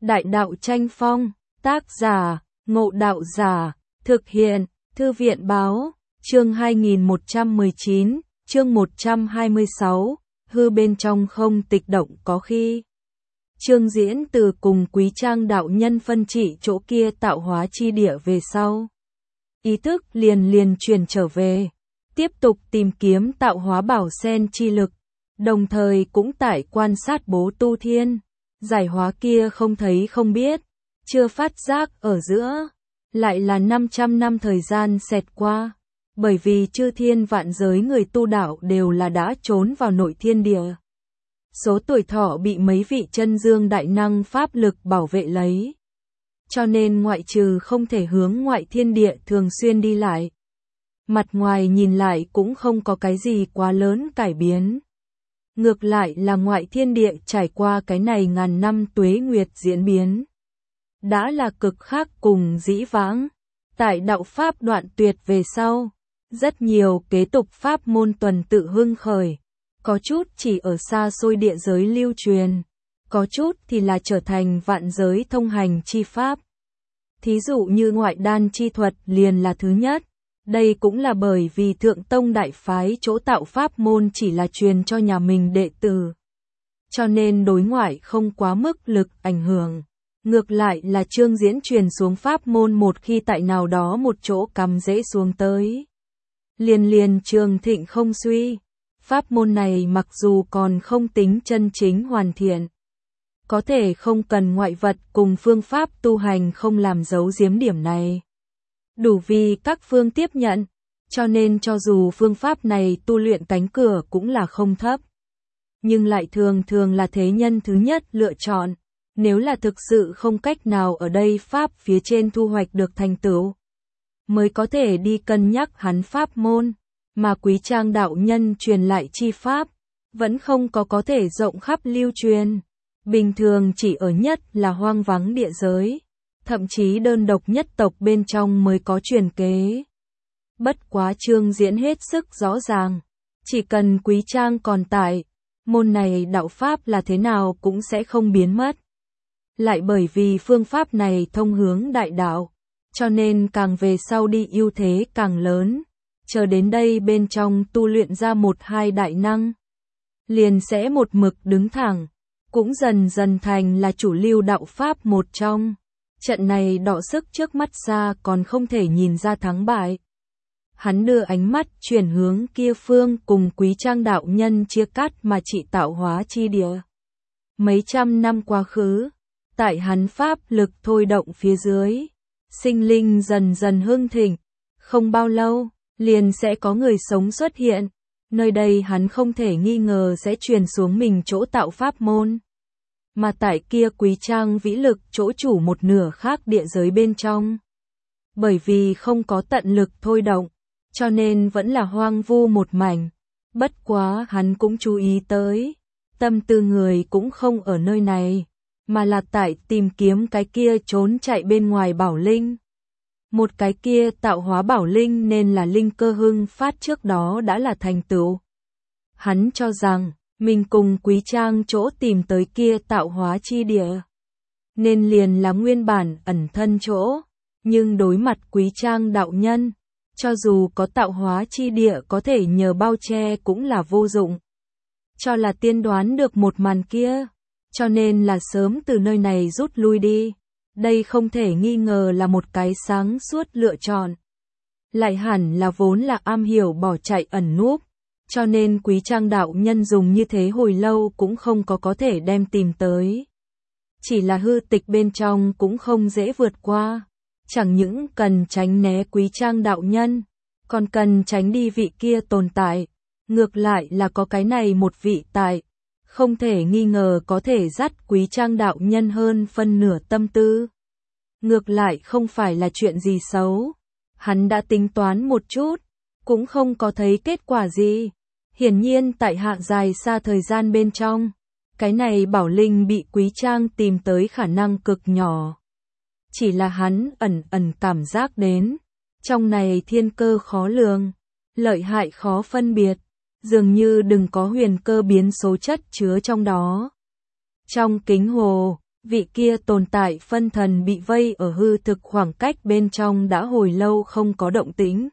Đại đạo tranh phong, tác giả, Ngộ Đạo Giả, thực hiện, Thư viện báo, chương 2119, chương 126, hư bên trong không tịch động có khi. Chương diễn từ cùng Quý Trang đạo nhân phân trị chỗ kia tạo hóa chi địa về sau. Ý thức liền chuyển trở về, tiếp tục tìm kiếm tạo hóa bảo sen chi lực, đồng thời cũng tại quan sát bố tu thiên. Giải hóa kia không thấy không biết, chưa phát giác ở giữa, lại là 500 năm thời gian xẹt qua, bởi vì chư thiên vạn giới người tu đạo đều là đã trốn vào nội thiên địa. Số tuổi thọ bị mấy vị chân dương đại năng pháp lực bảo vệ lấy. Cho nên ngoại trừ không thể hướng ngoại thiên địa thường xuyên đi lại. Mặt ngoài nhìn lại cũng không có cái gì quá lớn cải biến. Ngược lại là ngoại thiên địa trải qua cái này ngàn năm tuế nguyệt diễn biến. Đã là cực khác cùng dĩ vãng. Tại đạo pháp đoạn tuyệt về sau, rất nhiều kế tục pháp môn tuần tự hưng khởi. Có chút chỉ ở xa xôi địa giới lưu truyền, có chút thì là trở thành vạn giới thông hành chi pháp. Thí dụ như ngoại đan chi thuật liền là thứ nhất. Đây cũng là bởi vì Thượng Tông Đại Phái chỗ tạo pháp môn chỉ là truyền cho nhà mình đệ tử. Cho nên đối ngoại không quá mức lực ảnh hưởng. Ngược lại là Trương Diễn truyền xuống pháp môn một khi tại nào đó một chỗ cắm rễ xuống tới. Liền trường thịnh không suy. Pháp môn này mặc dù còn không tính chân chính hoàn thiện. Có thể không cần ngoại vật cùng phương pháp tu hành không làm giấu giếm điểm này. Đủ vì các phương tiếp nhận, cho nên cho dù phương pháp này tu luyện cánh cửa cũng là không thấp. Nhưng lại thường là thế nhân thứ nhất lựa chọn, nếu là thực sự không cách nào ở đây pháp phía trên thu hoạch được thành tựu, mới có thể đi cân nhắc hắn pháp môn, mà Quý Trang đạo nhân truyền lại chi pháp, vẫn không có thể rộng khắp lưu truyền, bình thường chỉ ở nhất là hoang vắng địa giới. Thậm chí đơn độc nhất tộc bên trong mới có truyền kế. Bất quá Trương Diễn hết sức rõ ràng, chỉ cần Quý Trang còn tại, môn này đạo pháp là thế nào cũng sẽ không biến mất. Lại bởi vì phương pháp này thông hướng đại đạo, cho nên càng về sau đi ưu thế càng lớn, chờ đến đây bên trong tu luyện ra một hai đại năng, liền sẽ một mực đứng thẳng, cũng dần dần thành là chủ lưu đạo pháp một trong. Trận này đọ sức trước mắt xa còn không thể nhìn ra thắng bại. Hắn đưa ánh mắt chuyển hướng kia phương cùng Quý Trang đạo nhân chia cắt mà trị tạo hóa chi địa. Mấy trăm năm quá khứ, tại hắn pháp lực thôi động phía dưới, sinh linh dần hưng thịnh, không bao lâu, liền sẽ có người sống xuất hiện. Nơi đây hắn không thể nghi ngờ sẽ truyền xuống mình chỗ tạo pháp môn. Mà tại kia Quý Trang vĩ lực chỗ chủ một nửa khác địa giới bên trong. Bởi vì không có tận lực thôi động, cho nên vẫn là hoang vu một mảnh. Bất quá hắn cũng chú ý tới, tâm tư người cũng không ở nơi này, mà là tại tìm kiếm cái kia trốn chạy bên ngoài bảo linh. Một cái kia tạo hóa bảo linh nên là linh cơ hưng phát trước đó đã là thành tựu. Hắn cho rằng, mình cùng Quý Trang chỗ tìm tới kia tạo hóa chi địa, nên liền là nguyên bản ẩn thân chỗ, nhưng đối mặt Quý Trang đạo nhân, cho dù có tạo hóa chi địa có thể nhờ bao che cũng là vô dụng. Cho là tiên đoán được một màn kia, cho nên là sớm từ nơi này rút lui đi. Đây không thể nghi ngờ là một cái sáng suốt lựa chọn. Lại hẳn là vốn là am hiểu bỏ chạy ẩn núp. Cho nên Quý Trang đạo nhân dùng như thế hồi lâu cũng không có thể đem tìm tới. Chỉ là hư tịch bên trong cũng không dễ vượt qua. Chẳng những cần tránh né Quý Trang đạo nhân, còn cần tránh đi vị kia tồn tại. Ngược lại là có cái này một vị tại, không thể nghi ngờ có thể dắt Quý Trang đạo nhân hơn phân nửa tâm tư. Ngược lại không phải là chuyện gì xấu. Hắn đã tính toán một chút, cũng không có thấy kết quả gì. Hiển nhiên tại hạ dài xa thời gian bên trong, cái này bảo linh bị Quý Trang tìm tới khả năng cực nhỏ. Chỉ là hắn ẩn cảm giác đến, trong này thiên cơ khó lường, lợi hại khó phân biệt, dường như đừng có huyền cơ biến số chất chứa trong đó. Trong kính hồ, Vị kia tồn tại phân thần bị vây ở hư thực khoảng cách bên trong đã hồi lâu không có động tĩnh.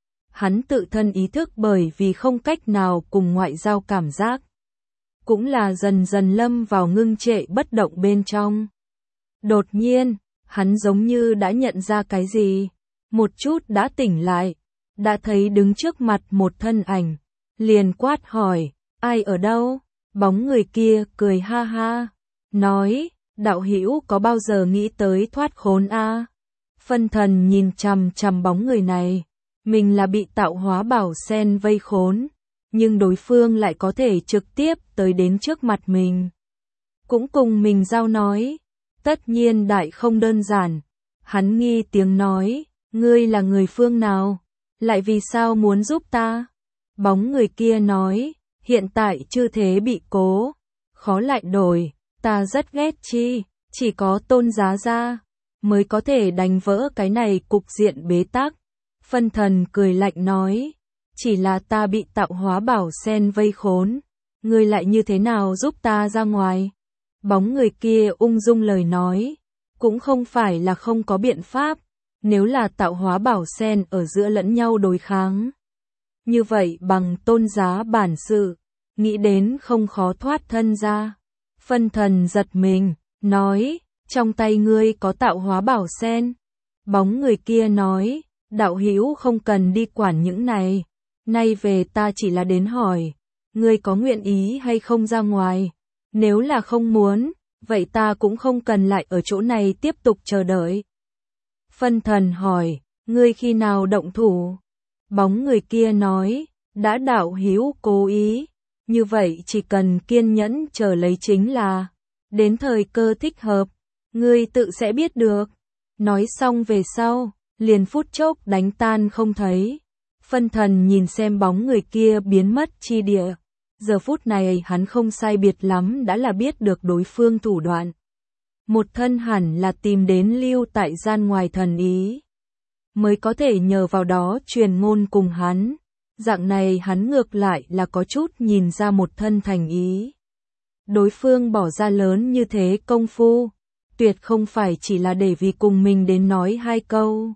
Hắn tự thân ý thức bởi vì không cách nào cùng ngoại giao cảm giác. Cũng là dần dần lâm vào ngưng trệ bất động bên trong. Đột nhiên, hắn giống như đã nhận ra cái gì. Một chút đã tỉnh lại. Đã thấy đứng trước mặt một thân ảnh. Liền quát hỏi, ai ở đâu? Bóng người kia cười ha ha. Nói, đạo hữu có bao giờ nghĩ tới thoát khốn a? Phân thần nhìn chằm chằm bóng người này. Mình là bị tạo hóa bảo sen vây khốn. Nhưng đối phương lại có thể trực tiếp tới đến trước mặt mình. Cũng cùng mình giao nói. Tất nhiên đại không đơn giản. Hắn nghi tiếng nói, ngươi là người phương nào? Lại vì sao muốn giúp ta? Bóng người kia nói, hiện tại chư thế bị cố. Khó lại đổi, ta rất ghét chi, chỉ có Tôn Giá ra mới có thể đánh vỡ cái này cục diện bế tắc. Phân thần cười lạnh nói, chỉ là ta bị tạo hóa bảo sen vây khốn, ngươi lại như thế nào giúp ta ra ngoài? Bóng người kia ung dung lời nói, cũng không phải là không có biện pháp, nếu là tạo hóa bảo sen ở giữa lẫn nhau đối kháng. Như vậy bằng Tôn Giá bản sự, nghĩ đến không khó thoát thân ra. Phân thần giật mình, nói, trong tay ngươi có tạo hóa bảo sen. Bóng người kia nói, đạo hữu không cần đi quản những này. Nay về ta chỉ là đến hỏi, ngươi có nguyện ý hay không ra ngoài? Nếu là không muốn, vậy ta cũng không cần lại ở chỗ này tiếp tục chờ đợi. Phân thần hỏi, ngươi khi nào động thủ? Bóng người kia nói, đã đạo hữu cố ý, như vậy chỉ cần kiên nhẫn chờ lấy chính là, đến thời cơ thích hợp, ngươi tự sẽ biết được. Nói xong về sau, liền phút chốc đánh tan không thấy. Phân thần nhìn xem bóng người kia biến mất chi địa. Giờ phút này hắn không sai biệt lắm đã là biết được đối phương thủ đoạn. Một thân hẳn là tìm đến lưu tại gian ngoài thần ý. Mới có thể nhờ vào đó truyền ngôn cùng hắn. Dạng này hắn ngược lại là có chút nhìn ra một thân thành ý. Đối phương bỏ ra lớn như thế công phu. Tuyệt không phải chỉ là để vì cùng mình đến nói hai câu.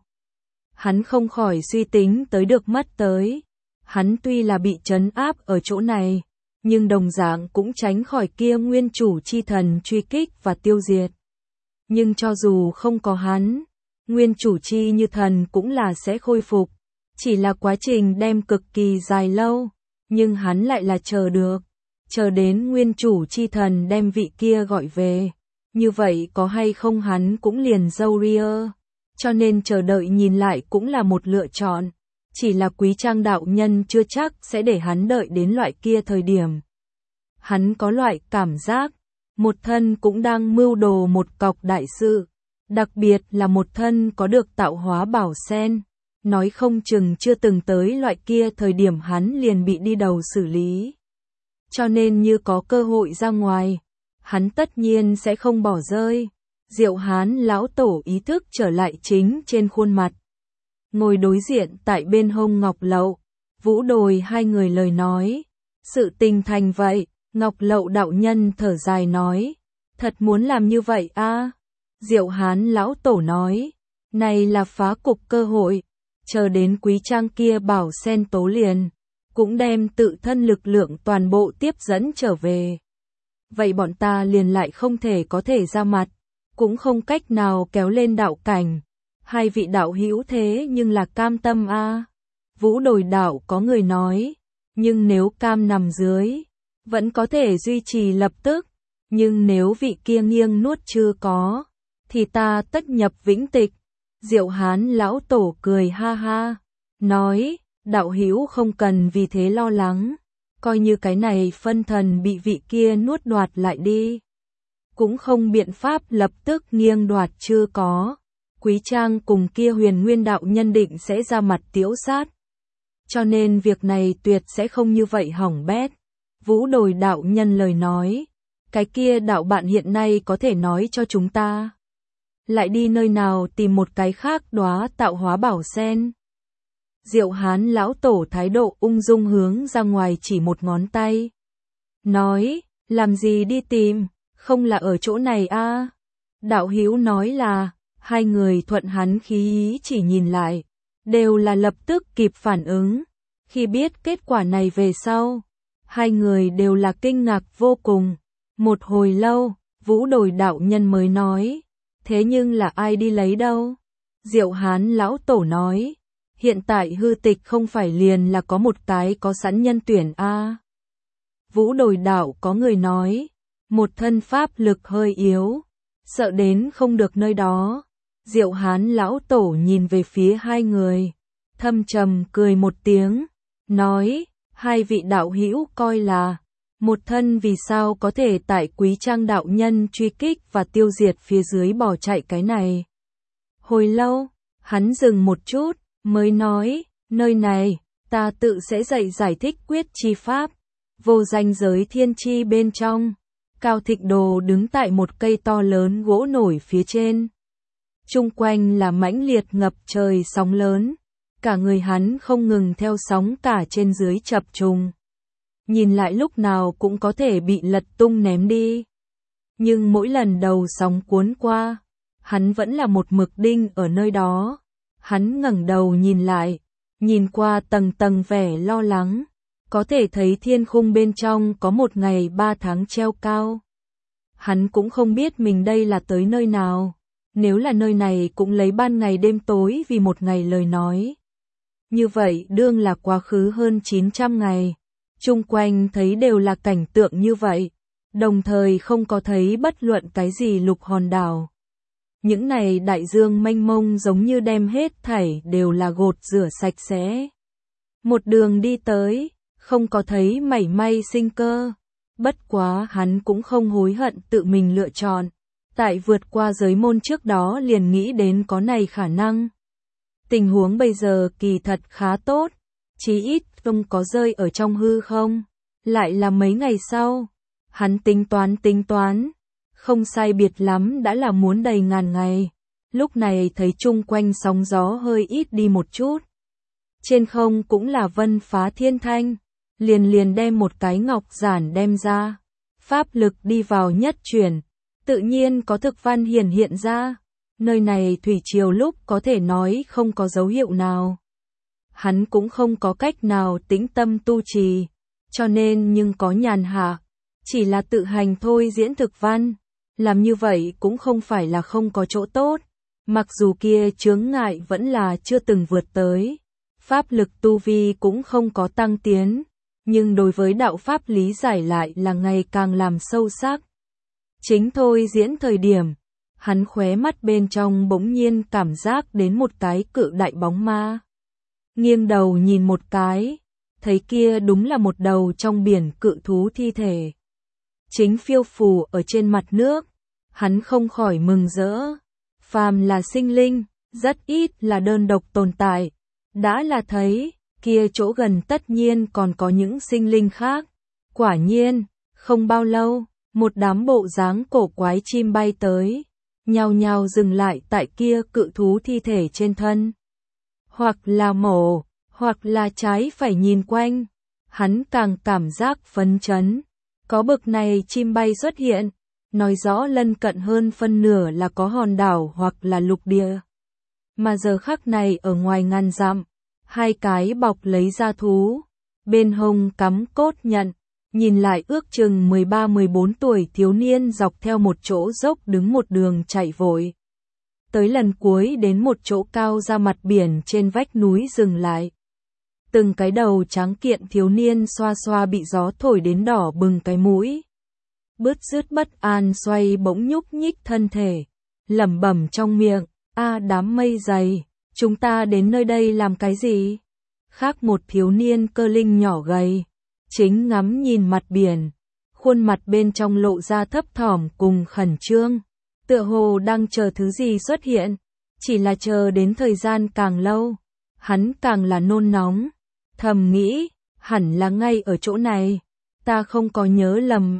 Hắn không khỏi suy tính tới được mất tới. Hắn tuy là bị trấn áp ở chỗ này, nhưng đồng dạng cũng tránh khỏi kia nguyên chủ chi thần truy kích và tiêu diệt. Nhưng cho dù không có hắn, nguyên chủ chi như thần cũng là sẽ khôi phục. Chỉ là quá trình đem cực kỳ dài lâu, nhưng hắn lại là chờ được. Chờ đến nguyên chủ chi thần đem vị kia gọi về. Như vậy có hay không hắn cũng liền dâu ria. Cho nên chờ đợi nhìn lại cũng là một lựa chọn. Chỉ là Quý Trang đạo nhân chưa chắc sẽ để hắn đợi đến loại kia thời điểm. Hắn có loại cảm giác, một thân cũng đang mưu đồ một cọc đại sự. Đặc biệt là một thân có được tạo hóa bảo sen. Nói không chừng chưa từng tới loại kia thời điểm hắn liền bị đi đầu xử lý. Cho nên như có cơ hội ra ngoài, hắn tất nhiên sẽ không bỏ rơi. Diệu Hán lão tổ ý thức trở lại chính trên khuôn mặt. Ngồi đối diện tại bên hông Ngọc Lậu, Vũ Đồi hai người lời nói. Sự tình thành vậy, Ngọc Lậu đạo nhân thở dài nói. Thật muốn làm như vậy a? Diệu Hán lão tổ nói. Này là phá cục cơ hội. Chờ đến Quý Trang kia bảo sen tố liền. Cũng đem tự thân lực lượng toàn bộ tiếp dẫn trở về. Vậy bọn ta liền lại không thể có thể ra mặt. Cũng không cách nào kéo lên đạo cảnh. Hai vị đạo hữu thế nhưng là cam tâm a. Vũ Đồi đạo có người nói. Nhưng nếu cam nằm dưới, vẫn có thể duy trì lập tức. Nhưng nếu vị kia nghiêng nuốt chưa có, thì ta tất nhập vĩnh tịch. Diệu Hán lão tổ cười ha ha. Nói, đạo hữu không cần vì thế lo lắng. Coi như cái này phân thần bị vị kia nuốt đoạt lại đi. Cũng không biện pháp lập tức nghiêng đoạt chưa có. Quý Trang cùng kia Huyền Nguyên đạo nhân định sẽ ra mặt tiễu sát. Cho nên việc này tuyệt sẽ không như vậy hỏng bét. Vũ Đồi đạo nhân lời nói. Cái kia đạo bạn hiện nay có thể nói cho chúng ta. Lại đi nơi nào tìm một cái khác đóa tạo hóa bảo sen. Diệu Hán lão tổ thái độ ung dung hướng ra ngoài chỉ một ngón tay. Nói, làm gì đi tìm, không là ở chỗ này a? Đạo hữu nói là, hai người thuận hắn khí ý chỉ nhìn lại, đều là lập tức kịp phản ứng. Khi biết kết quả này về sau, hai người đều là kinh ngạc vô cùng. Một hồi lâu, Vũ Đồi đạo nhân mới nói, thế nhưng là ai đi lấy đâu? Diệu Hán lão tổ nói, hiện tại hư tịch không phải liền là có một cái có sẵn nhân tuyển a. Vũ Đồi đạo có người nói, một thân pháp lực hơi yếu, sợ đến không được nơi đó. Diệu Hán lão tổ nhìn về phía hai người, thâm trầm cười một tiếng, nói, hai vị đạo hữu coi là, một thân vì sao có thể tại Quý Trang đạo nhân truy kích và tiêu diệt phía dưới bỏ chạy cái này. Hồi lâu, hắn dừng một chút, mới nói, nơi này, ta tự sẽ dạy giải thích quyết chi pháp, vô danh giới thiên chi bên trong. Cao Thịnh Đồ đứng tại một cây to lớn gỗ nổi phía trên. Chung quanh là mãnh liệt ngập trời sóng lớn, cả người hắn không ngừng theo sóng cả trên dưới chập trùng. Nhìn lại lúc nào cũng có thể bị lật tung ném đi. Nhưng mỗi lần đầu sóng cuốn qua, hắn vẫn là một mực đinh ở nơi đó. Hắn ngẩng đầu nhìn lại, nhìn qua tầng tầng vẻ lo lắng, có thể thấy thiên khung bên trong có một ngày 3 tháng treo cao. Hắn cũng không biết mình đây là tới nơi nào, nếu là nơi này cũng lấy ban ngày đêm tối vì một ngày lời nói. Như vậy đương là quá khứ hơn 900 ngày, chung quanh thấy đều là cảnh tượng như vậy, đồng thời không có thấy bất luận cái gì lục hòn đảo. Những này đại dương mênh mông giống như đem hết thảy đều là gột rửa sạch sẽ. Một đường đi tới, không có thấy mảy may sinh cơ. Bất quá hắn cũng không hối hận tự mình lựa chọn. Tại vượt qua giới môn trước đó liền nghĩ đến có này khả năng. Tình huống bây giờ kỳ thật khá tốt, chí ít không có rơi ở trong hư không. Lại là mấy ngày sau, hắn tính toán, không sai biệt lắm đã là muốn đầy ngàn ngày. Lúc này thấy chung quanh sóng gió hơi ít đi một chút. Trên không cũng là vân phá thiên thanh, liền đem một cái ngọc giản đem ra. Pháp lực đi vào nhất chuyển, tự nhiên có thực văn hiện ra. Nơi này thủy triều lúc có thể nói không có dấu hiệu nào. Hắn cũng không có cách nào tĩnh tâm tu trì, cho nên nhưng có nhàn hạ, chỉ là tự hành thôi diễn thực văn. Làm như vậy cũng không phải là không có chỗ tốt, mặc dù kia chướng ngại vẫn là chưa từng vượt tới. Pháp lực tu vi cũng không có tăng tiến, nhưng đối với đạo pháp lý giải lại là ngày càng làm sâu sắc. Chính thôi diễn thời điểm, hắn khóe mắt bên trong bỗng nhiên cảm giác đến một cái cự đại bóng ma. Nghiêng đầu nhìn một cái, thấy kia đúng là một đầu trong biển cự thú thi thể. Chính phiêu phù ở trên mặt nước, hắn không khỏi mừng rỡ. Phàm là sinh linh, rất ít là đơn độc tồn tại. Đã là thấy, kia chỗ gần tất nhiên còn có những sinh linh khác. Quả nhiên, không bao lâu, một đám bộ dáng cổ quái chim bay tới, nhao nhao dừng lại tại kia cự thú thi thể trên thân. Hoặc là mổ, hoặc là trái phải nhìn quanh, hắn càng cảm giác phấn chấn. Có bực này chim bay xuất hiện, nói rõ lân cận hơn phân nửa là có hòn đảo hoặc là lục địa. Mà giờ khắc này ở ngoài ngàn dặm, hai cái bọc lấy da thú, bên hông cắm cốt nhận, nhìn lại ước chừng 13-14 tuổi thiếu niên dọc theo một chỗ dốc đứng một đường chạy vội. Tới lần cuối đến một chỗ cao ra mặt biển trên vách núi dừng lại. Từng cái đầu trắng kiện thiếu niên xoa xoa bị gió thổi đến đỏ bừng cái mũi. Bứt rứt bất an xoay bỗng nhúc nhích thân thể, lẩm bẩm trong miệng, đám mây dày, chúng ta đến nơi đây làm cái gì? Khác một thiếu niên cơ linh nhỏ gầy, chính ngắm nhìn mặt biển, khuôn mặt bên trong lộ ra thấp thỏm cùng khẩn trương, tựa hồ đang chờ thứ gì xuất hiện, chỉ là chờ đến thời gian càng lâu, hắn càng là nôn nóng, thầm nghĩ, hẳn là ngay ở chỗ này, ta không có nhớ lầm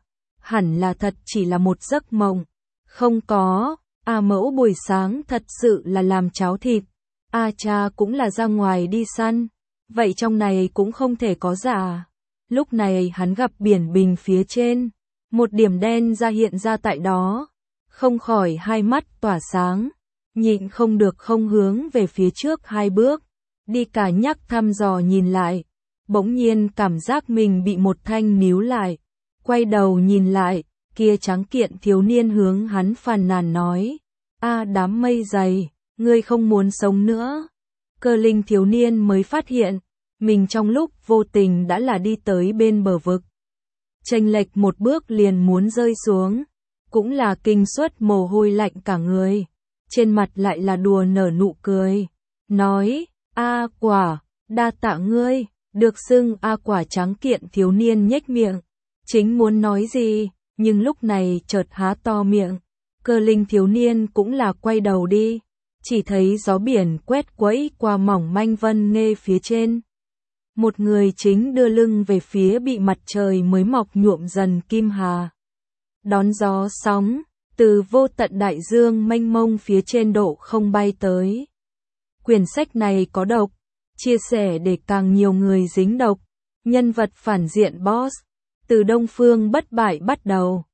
hẳn là thật chỉ là một giấc mộng, không có, mẫu buổi sáng thật sự là làm cháo thịt, cha cũng là ra ngoài đi săn, vậy trong này cũng không thể có giả. Lúc này hắn gặp biển bình phía trên, một điểm đen ra hiện ra tại đó, không khỏi hai mắt tỏa sáng, nhịn không được không hướng về phía trước hai bước, đi cả nhắc thăm dò nhìn lại, bỗng nhiên cảm giác mình bị một thanh níu lại, quay đầu nhìn lại, kia trắng kiện thiếu niên hướng hắn phàn nàn nói, a đám mây dày, ngươi không muốn sống nữa. Cơ linh thiếu niên mới phát hiện, mình trong lúc vô tình đã là đi tới bên bờ vực. Chênh lệch một bước liền muốn rơi xuống, cũng là kinh suất mồ hôi lạnh cả người, trên mặt lại là đùa nở nụ cười, nói, a quả, đa tạ ngươi, được xưng a quả trắng kiện thiếu niên nhếch miệng, chính muốn nói gì, nhưng lúc này chợt há to miệng, cơ linh thiếu niên cũng là quay đầu đi, chỉ thấy gió biển quét quẫy qua mỏng manh vân nghê phía trên. Một người chính đưa lưng về phía bị mặt trời mới mọc nhuộm dần kim hà. Đón gió sóng, từ vô tận đại dương mênh mông phía trên độ không bay tới. Quyển sách này có độc, chia sẻ để càng nhiều người dính độc. Nhân vật phản diện boss, từ Đông Phương bất bại bắt đầu.